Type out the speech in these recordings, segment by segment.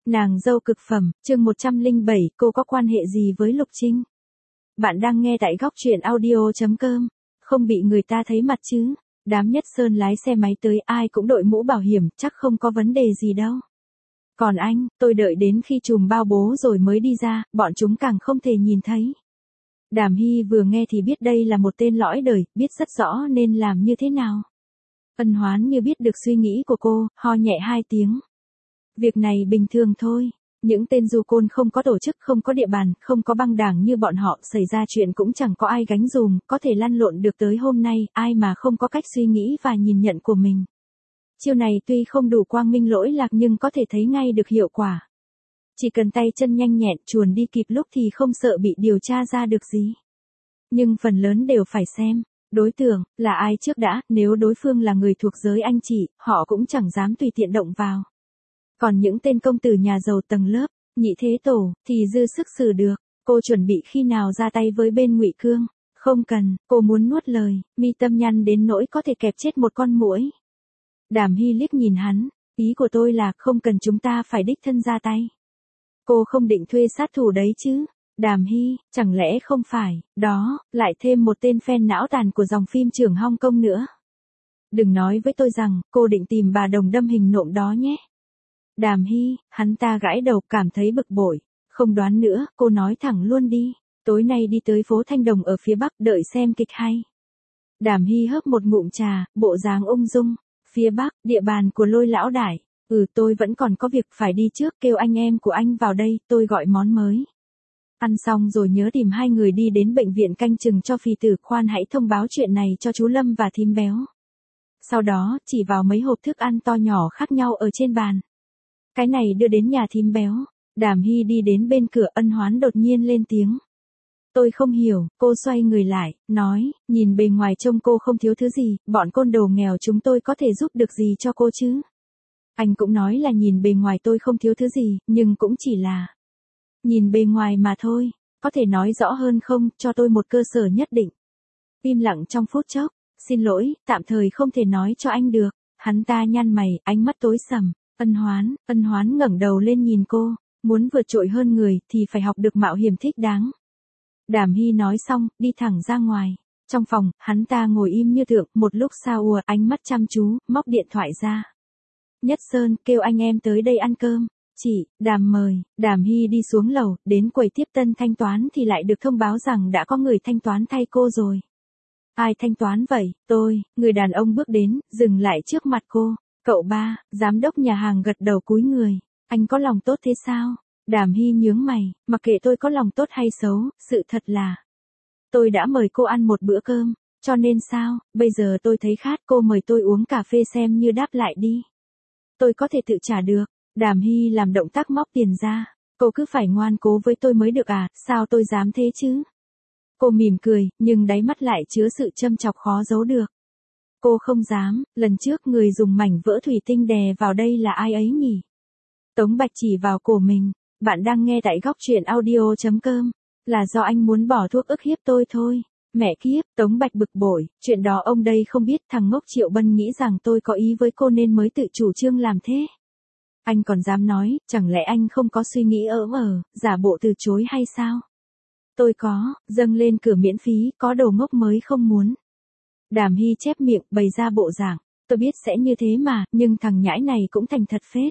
Nàng dâu cực phẩm, chương 107, cô có quan hệ gì với Lục Trinh? Bạn đang nghe tại góc truyện audio.com. Không bị người ta thấy mặt chứ? Đám Nhất Sơn lái xe máy tới, ai cũng đội mũ bảo hiểm, chắc không có vấn đề gì đâu. Còn anh, tôi đợi đến khi trùm bao bố rồi mới đi ra, bọn chúng càng không thể nhìn thấy. Đàm Hy vừa nghe thì biết đây là một tên lõi đời, biết rất rõ nên làm như thế nào. Ân Hoán như biết được suy nghĩ của cô, ho nhẹ 2 tiếng. Việc này bình thường thôi. Những tên du côn không có tổ chức, không có địa bàn, không có băng đảng như bọn họ, xảy ra chuyện cũng chẳng có ai gánh dùm, có thể lăn lộn được tới hôm nay, ai mà không có cách suy nghĩ và nhìn nhận của mình. Chiêu này tuy không đủ quang minh lỗi lạc nhưng có thể thấy ngay được hiệu quả. Chỉ cần tay chân nhanh nhẹn, chuồn đi kịp lúc thì không sợ bị điều tra ra được gì. Nhưng phần lớn đều phải xem đối tượng là ai trước đã, nếu đối phương là người thuộc giới anh chị, họ cũng chẳng dám tùy tiện động vào. Còn những tên công tử nhà giàu tầng lớp, nhị thế tổ, thì dư sức xử được. Cô chuẩn bị khi nào ra tay với bên Ngụy Cương? Không cần, cô muốn nuốt lời, mi tâm nhăn đến nỗi có thể kẹp chết một con muỗi. Đàm Hy liếc nhìn hắn, ý của tôi là không cần chúng ta phải đích thân ra tay. Cô không định thuê sát thủ đấy chứ? Đàm Hy, chẳng lẽ không phải, đó, lại thêm một tên fan não tàn của dòng phim trưởng Hong Kong nữa. Đừng nói với tôi rằng, cô định tìm bà đồng đâm hình nộm đó nhé. Đàm Hy, hắn ta gãi đầu cảm thấy bực bội. Không đoán nữa, cô nói thẳng luôn đi. Tối nay đi tới phố Thanh Đồng ở phía Bắc đợi xem kịch hay. Đàm Hy hớp một ngụm trà, bộ dáng ung dung. Phía Bắc, địa bàn của Lôi lão đại. Tôi vẫn còn có việc phải đi trước, kêu anh em của anh vào đây, tôi gọi món mới. Ăn xong rồi nhớ tìm 2 người đi đến bệnh viện canh chừng cho phì tử, khoan hãy thông báo chuyện này cho chú Lâm và thím Béo. Sau đó, chỉ vào mấy hộp thức ăn to nhỏ khác nhau ở trên bàn. Cái này đưa đến nhà thím Béo. Đàm Hy đi đến bên cửa, Ân Hoán đột nhiên lên tiếng. Tôi không hiểu, cô xoay người lại, nói, nhìn bề ngoài trông cô không thiếu thứ gì, bọn côn đồ nghèo chúng tôi có thể giúp được gì cho cô chứ? Anh cũng nói là nhìn bề ngoài tôi không thiếu thứ gì, nhưng cũng chỉ là nhìn bề ngoài mà thôi, có thể nói rõ hơn không, cho tôi một cơ sở nhất định. Im lặng trong phút chốc, xin lỗi, tạm thời không thể nói cho anh được. Hắn ta nhăn mày, ánh mắt tối sầm. Ân Hoán ngẩng đầu lên nhìn cô, muốn vượt trội hơn người thì phải học được mạo hiểm thích đáng. Đàm Hy nói xong, đi thẳng ra ngoài. Trong phòng, hắn ta ngồi im như tượng, một lúc sau ánh mắt chăm chú, móc điện thoại ra. Nhất Sơn, kêu anh em tới đây ăn cơm. Chị, Đàm mời. Đàm Hy đi xuống lầu, đến quầy tiếp tân thanh toán thì lại được thông báo rằng đã có người thanh toán thay cô rồi. Ai thanh toán vậy? Tôi. Người đàn ông bước đến, dừng lại trước mặt cô. Cậu Ba, giám đốc nhà hàng gật đầu cúi người. Anh có lòng tốt thế sao? Đàm Hy nhướng mày, mặc kệ tôi có lòng tốt hay xấu, sự thật là tôi đã mời cô ăn một bữa cơm, cho nên sao, bây giờ tôi thấy khát, cô mời tôi uống cà phê xem như đáp lại đi. Tôi có thể tự trả được. Đàm Hy làm động tác móc tiền ra. Cô cứ phải ngoan cố với tôi mới được à, sao tôi dám thế chứ? Cô mỉm cười, nhưng đáy mắt lại chứa sự châm chọc khó giấu được. Cô không dám, lần trước người dùng mảnh vỡ thủy tinh đè vào đây là ai ấy nhỉ? Tống Bạch chỉ vào cổ mình. Bạn đang nghe tại góc truyện audio.com. Là do anh muốn bỏ thuốc ức hiếp tôi thôi. Mẹ kiếp, Tống Bạch bực bội, chuyện đó ông đây không biết, thằng ngốc Triệu Bân nghĩ rằng tôi có ý với cô nên mới tự chủ trương làm thế. Anh còn dám nói, chẳng lẽ anh không có suy nghĩ giả bộ từ chối hay sao? Tôi có, dâng lên cửa miễn phí, có đồ ngốc mới không muốn. Đàm Hy chép miệng, bày ra bộ dạng, tôi biết sẽ như thế mà, nhưng thằng nhãi này cũng thành thật phết.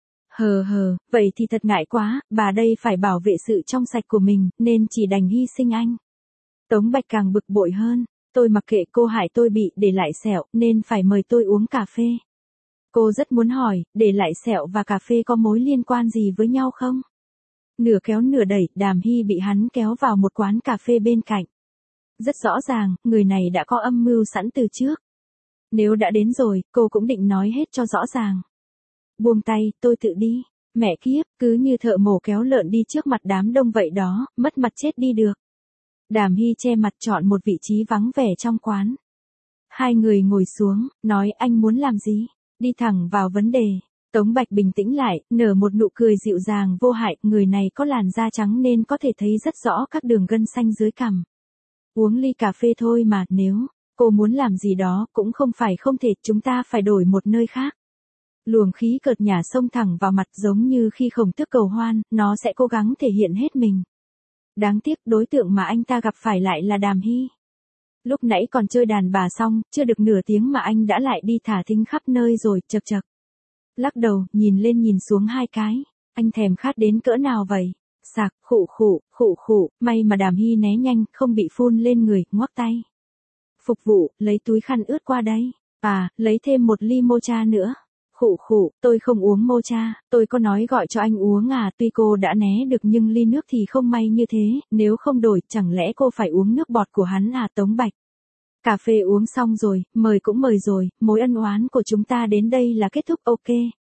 Vậy thì thật ngại quá, bà đây phải bảo vệ sự trong sạch của mình, nên chỉ đành hy sinh anh. Tống Bạch càng bực bội hơn, tôi mặc kệ cô hại tôi bị để lại sẹo, nên phải mời tôi uống cà phê. Cô rất muốn hỏi, để lại sẹo và cà phê có mối liên quan gì với nhau không? Nửa kéo nửa đẩy, Đàm Hy bị hắn kéo vào một quán cà phê bên cạnh. Rất rõ ràng, người này đã có âm mưu sẵn từ trước. Nếu đã đến rồi, cô cũng định nói hết cho rõ ràng. Buông tay, tôi tự đi. Mẹ kiếp, cứ như thợ mổ kéo lợn đi trước mặt đám đông vậy đó, mất mặt chết đi được. Đàm Hy che mặt chọn một vị trí vắng vẻ trong quán. 2 người ngồi xuống, nói anh muốn làm gì? Đi thẳng vào vấn đề. Tống Bạch bình tĩnh lại, nở một nụ cười dịu dàng vô hại, người này có làn da trắng nên có thể thấy rất rõ các đường gân xanh dưới cằm. Uống ly cà phê thôi mà, nếu cô muốn làm gì đó cũng không phải không thể, chúng ta phải đổi một nơi khác. Luồng khí cợt nhả xông thẳng vào mặt giống như khi Khổng Tước cầu hoan, nó sẽ cố gắng thể hiện hết mình. Đáng tiếc đối tượng mà anh ta gặp phải lại là Đàm Hy. Lúc nãy còn chơi đàn bà xong, chưa được nửa tiếng mà anh đã lại đi thả thính khắp nơi rồi, chậc chậc. Lắc đầu, nhìn lên nhìn xuống hai cái. Anh thèm khát đến cỡ nào vậy? Sạc, khụ khụ, may mà Đàm Hy né nhanh, không bị phun lên người, ngoắc tay. Phục vụ, lấy túi khăn ướt qua đây. À, lấy thêm một ly mocha nữa. Khụ, tôi không uống mocha, tôi có nói gọi cho anh uống à, tuy cô đã né được nhưng ly nước thì không may như thế, nếu không đổi, chẳng lẽ cô phải uống nước bọt của hắn à, Tống Bạch. Cà phê uống xong rồi, mời cũng mời rồi, mối ân oán của chúng ta đến đây là kết thúc, ok.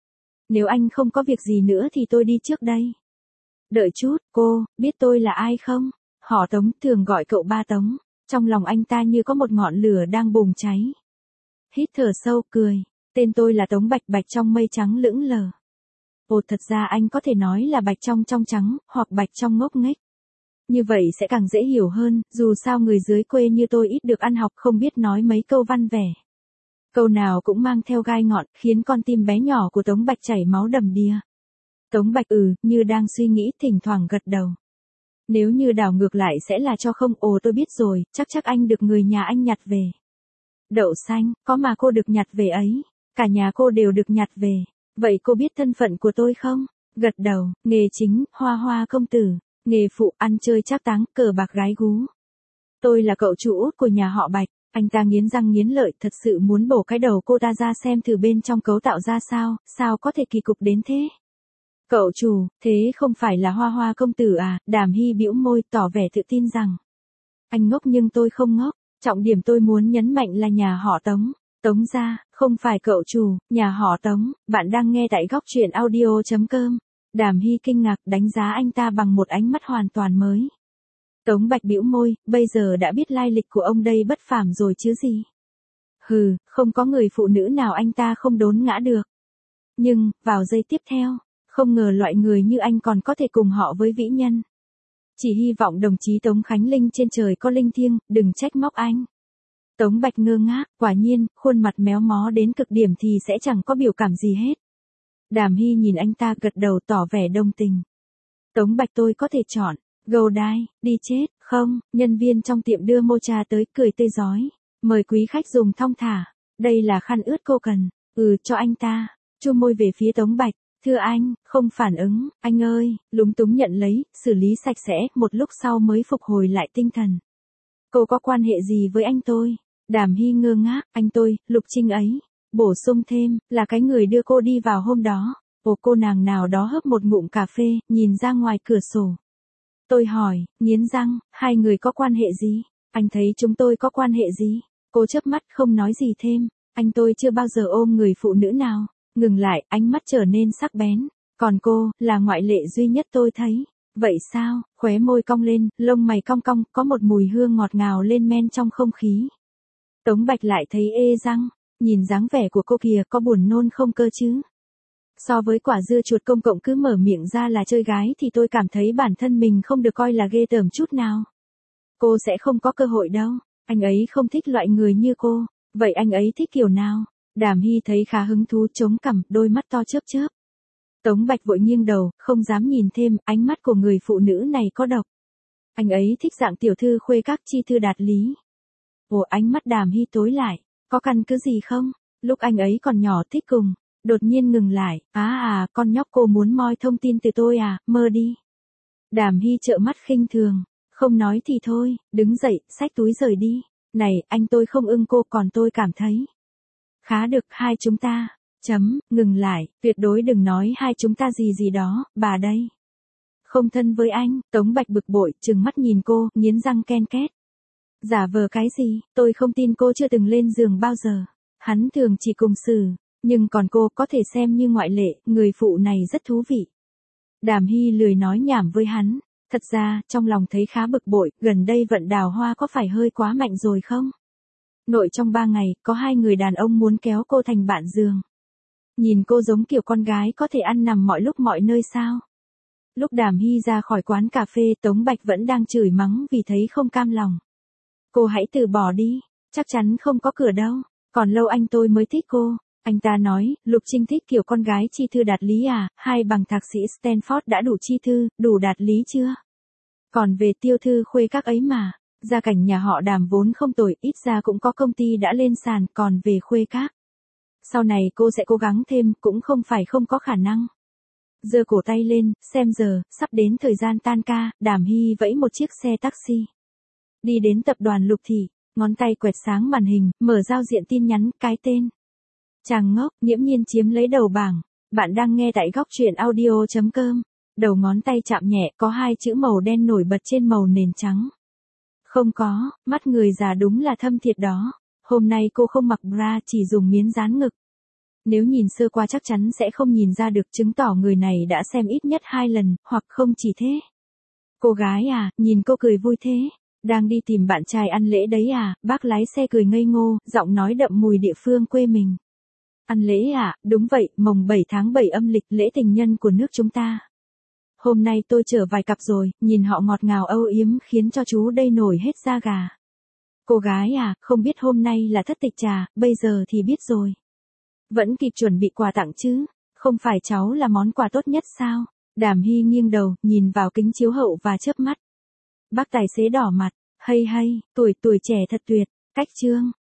Nếu anh không có việc gì nữa thì tôi đi trước đây. Đợi chút, cô, biết tôi là ai không? Họ Tống, thường gọi cậu ba Tống. Trong lòng anh ta như có một ngọn lửa đang bùng cháy. Hít thở sâu, cười. Tên tôi là Tống Bạch, Bạch trong mây trắng lững lờ. Ồ, thật ra anh có thể nói là Bạch trong trắng, hoặc Bạch trong ngốc nghếch. Như vậy sẽ càng dễ hiểu hơn, dù sao người dưới quê như tôi ít được ăn học, không biết nói mấy câu văn vẻ. Câu nào cũng mang theo gai ngọn, khiến con tim bé nhỏ của Tống Bạch chảy máu đầm đìa. Tống Bạch như đang suy nghĩ, thỉnh thoảng gật đầu. Nếu như đảo ngược lại sẽ là cho không, ồ tôi biết rồi, chắc anh được người nhà anh nhặt về. Đậu xanh, có mà cô được nhặt về ấy. Cả nhà cô đều được nhặt về. Vậy cô biết thân phận của tôi không? Gật đầu, nghề chính, hoa công tử. Nghề phụ, ăn chơi trác táng, cờ bạc gái gú. Tôi là cậu chủ út của nhà họ Bạch. Anh ta nghiến răng nghiến lợi, thật sự muốn bổ cái đầu cô ta ra xem thử bên trong cấu tạo ra sao có thể kỳ cục đến thế. Cậu chủ, thế không phải là hoa công tử à? Đàm Hy bĩu môi, tỏ vẻ tự tin rằng. Anh ngốc nhưng tôi không ngốc. Trọng điểm tôi muốn nhấn mạnh là nhà họ Tống. Tống gia, không phải cậu chủ, nhà họ Tống. Bạn đang nghe tại góc truyện audio.com. Đàm Hy kinh ngạc, đánh giá anh ta bằng một ánh mắt hoàn toàn mới. Tống Bạch bĩu môi, bây giờ đã biết lai lịch của ông đây bất phàm rồi chứ gì. Hừ, không có người phụ nữ nào anh ta không đốn ngã được. Nhưng, vào giây tiếp theo, không ngờ loại người như anh còn có thể cùng họ với vĩ nhân. Chỉ hy vọng đồng chí Tống Khánh Linh trên trời có linh thiêng, đừng trách móc anh. Tống Bạch ngơ ngác, quả nhiên, khuôn mặt méo mó đến cực điểm thì sẽ chẳng có biểu cảm gì hết. Đàm Hy nhìn anh ta gật đầu tỏ vẻ đồng tình. Tống Bạch tôi có thể chọn, go die, đi chết, không, nhân viên trong tiệm đưa mocha tới cười tươi rói. Mời quý khách dùng thong thả, đây là khăn ướt cô cần, cho anh ta, chu môi về phía Tống Bạch. Thưa anh, không phản ứng, anh ơi, lúng túng nhận lấy, xử lý sạch sẽ, một lúc sau mới phục hồi lại tinh thần. Cô có quan hệ gì với anh tôi? Đàm Hy ngơ ngác, anh tôi, Lục Trinh ấy. Bổ sung thêm, là cái người đưa cô đi vào hôm đó. Cô nàng nào đó hớp một ngụm cà phê, nhìn ra ngoài cửa sổ. Tôi hỏi, nghiến răng, hai người có quan hệ gì? Anh thấy chúng tôi có quan hệ gì? Cô chớp mắt không nói gì thêm. Anh tôi chưa bao giờ ôm người phụ nữ nào. Ngừng lại, ánh mắt trở nên sắc bén. Còn cô, là ngoại lệ duy nhất tôi thấy. Vậy sao? Khóe môi cong lên, lông mày cong cong, có một mùi hương ngọt ngào lên men trong không khí. Tống Bạch lại thấy ê răng. Nhìn dáng vẻ của cô kìa, có buồn nôn không cơ chứ? So với quả dưa chuột công cộng cứ mở miệng ra là chơi gái thì tôi cảm thấy bản thân mình không được coi là ghê tởm chút nào. Cô sẽ không có cơ hội đâu. Anh ấy không thích loại người như cô. Vậy anh ấy thích kiểu nào? Đàm Hy thấy khá hứng thú, chống cằm, đôi mắt to chớp chớp. Tống Bạch vội nghiêng đầu, không dám nhìn thêm, ánh mắt của người phụ nữ này có độc. Anh ấy thích dạng tiểu thư khuê các chi thư đạt lý. Ồ, ánh mắt Đàm Hy tối lại. Có căn cứ gì không? Lúc anh ấy còn nhỏ thích cùng. Đột nhiên ngừng lại. Con nhóc cô muốn moi thông tin từ tôi à, mơ đi. Đàm Hy trợn mắt khinh thường. Không nói thì thôi, đứng dậy, xách túi rời đi. Này, anh tôi không ưng cô, còn tôi cảm thấy. Khá được, hai chúng ta. Ngừng lại, tuyệt đối đừng nói hai chúng ta gì đó, bà đây. Không thân với anh, Tống Bạch bực bội, trừng mắt nhìn cô, nghiến răng ken két. Giả vờ cái gì, tôi không tin cô chưa từng lên giường bao giờ. Hắn thường chỉ cùng xử, nhưng còn cô có thể xem như ngoại lệ, người phụ này rất thú vị. Đàm Hy lười nói nhảm với hắn. Thật ra, trong lòng thấy khá bực bội, gần đây vận đào hoa có phải hơi quá mạnh rồi không? Nội trong 3 ngày, có 2 người đàn ông muốn kéo cô thành bạn giường. Nhìn cô giống kiểu con gái có thể ăn nằm mọi lúc mọi nơi sao? Lúc Đàm Hy ra khỏi quán cà phê, Tống Bạch vẫn đang chửi mắng vì thấy không cam lòng. Cô hãy từ bỏ đi, chắc chắn không có cửa đâu, còn lâu anh tôi mới thích cô. Anh ta nói, Lục Trinh thích kiểu con gái chi thư đạt lý à, hai bằng thạc sĩ Stanford đã đủ chi thư, đủ đạt lý chưa? Còn về Tiêu thư khuê các ấy mà, gia cảnh nhà họ Đàm vốn không tồi, ít ra cũng có công ty đã lên sàn, còn về khuê các. Sau này cô sẽ cố gắng thêm, cũng không phải không có khả năng. Giơ cổ tay lên, xem giờ, sắp đến thời gian tan ca, Đàm Hy vẫy một chiếc xe taxi. Đi đến tập đoàn Lục Thị, ngón tay quẹt sáng màn hình, mở giao diện tin nhắn, cái tên. Chàng ngốc, nghiễm nhiên chiếm lấy đầu bảng. Bạn đang nghe tại góc truyện audio.com. Đầu ngón tay chạm nhẹ, có hai chữ màu đen nổi bật trên màu nền trắng. Không có, mắt người già đúng là thâm thiệt đó. Hôm nay cô không mặc bra, chỉ dùng miếng dán ngực. Nếu nhìn sơ qua chắc chắn sẽ không nhìn ra được, chứng tỏ người này đã xem ít nhất 2 lần, hoặc không chỉ thế. Cô gái à, nhìn cô cười vui thế. Đang đi tìm bạn trai ăn lễ đấy à, bác lái xe cười ngây ngô, giọng nói đậm mùi địa phương quê mình. Ăn lễ à, đúng vậy, mồng 7 tháng 7 âm lịch, lễ tình nhân của nước chúng ta. Hôm nay tôi chở vài cặp rồi, nhìn họ ngọt ngào âu yếm khiến cho chú đây nổi hết da gà. Cô gái à, không biết hôm nay là thất tịch trà, bây giờ thì biết rồi. Vẫn kịp chuẩn bị quà tặng chứ, không phải cháu là món quà tốt nhất sao? Đàm Hy nghiêng đầu, nhìn vào kính chiếu hậu và chớp mắt. Bác tài xế đỏ mặt, hay, tuổi trẻ thật tuyệt, cách trương.